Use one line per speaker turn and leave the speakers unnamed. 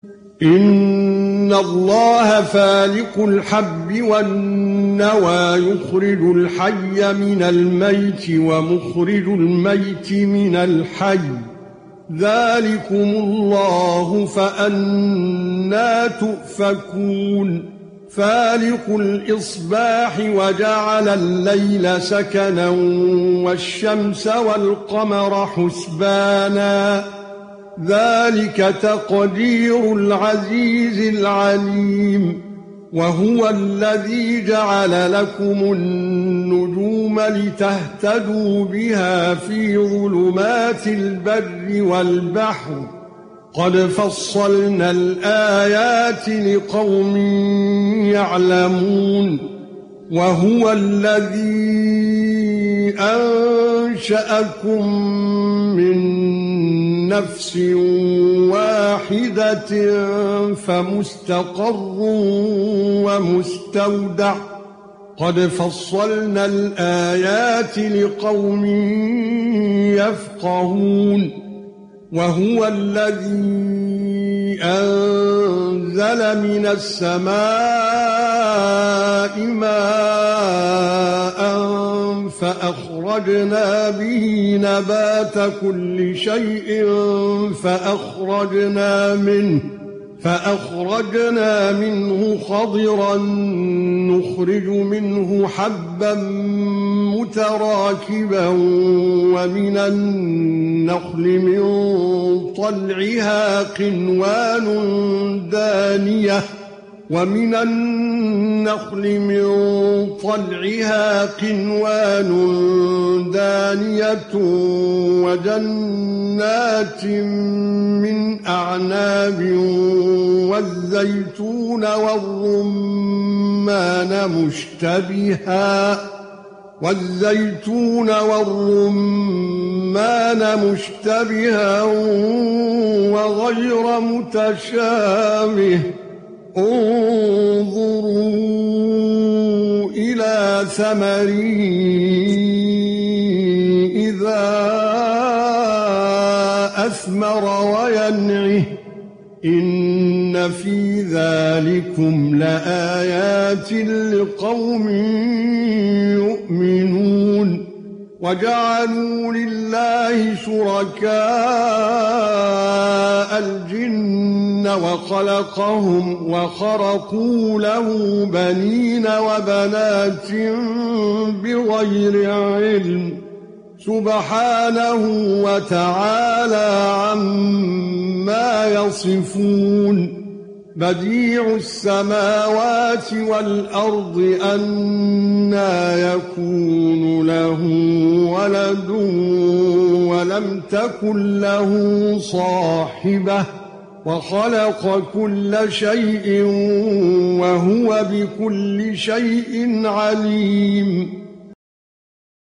إِنَّ اللَّهَ فَالِقُ الْحَبِّ وَالنَّوَى يُخْرِجُ الْحَيَّ مِنَ الْمَيِّتِ وَمُخْرِجُ الْمَيِّتِ مِنَ الْحَيِّ ذَلِكُمُ اللَّهُ فَأَنَّىٰ تُؤْفَكُونَ فَالِقُ الْإِصْبَاحِ وَجَعَلَ اللَّيْلَ سَكَنًا وَالشَّمْسَ وَالْقَمَرَ حُسْبَانًا ذَلِكَ تَقْدِيرُ الْعَزِيزِ الْعَلِيمِ وَهُوَ الَّذِي جَعَلَ لَكُمُ النُّجُومَ لِتَهْتَدُوا بِهَا فِي ظُلُمَاتِ الْبَرِّ وَالْبَحْرِ قَدْ فَصَّلْنَا الْآيَاتِ لِقَوْمٍ يَعْلَمُونَ وَهُوَ الَّذِي أَنشَأَكُم مِّن نَّفْسٍ وَاحِدَةٍ فَمُسْتَقَرٌّ وَمُسْتَوْدَعٌ قَدْ فَصَّلْنَا الْآيَاتِ لِقَوْمٍ يَفْقَهُونَ وَهُوَ الَّذِي أَنزَلَ مِنَ السَّمَاءِ مَاءً فَأَخْرَجْنَا بِهِ نَبَاتَ كُلِّ شَيْءٍ فَأَخْرَجْنَا مِنْهُ خَضِرًا نُخْرِجُ مِنْهُ حَبًّا مُتَرَاكِبًا وَمِنَ النَّخْلِ مِنْ طَلْعِهَا قِنْوَانٌ دَانِيَةٌ وَجَنَّاتٍ مِّنْ أَعْنَابٍ وَالزَّيْتُونَ وَالرُّمَّانَ مُشْتَبِهًا وَغَيْرَ مُتَشَابِهٍ انظُرُوا إِلَى ثَمَرِهِ إِذَا أَثْمَرَ وَيَنْعِهِ إِنَّ فِي ذَلِكُمْ لَآيَاتٍ لِقَوْمٍ يُؤْمِنُونَ وَجَعَلُوا لِلَّهِ شُرَكَاءَ الْجِنَّ وَخَلَقَهُمْ وَخَرَقُوا لَهُ بَنِينَ وَبَنَاتٍ بِغَيْرِ عِلْمٍ سُبْحَانَهُ وَتَعَالَى عَمَّا يَصِفُونَ بَدِيعُ السَّمَاوَاتِ وَالْأَرْضِ أَنَّىٰ يَكُونُ لَهُ وَلَدٌ وَلَمْ تَكُن لَّهُ صَاحِبَةٌ وَخَلَقَ كُلَّ شَيْءٍ وَهُوَ بِكُلِّ شَيْءٍ عَلِيمٌ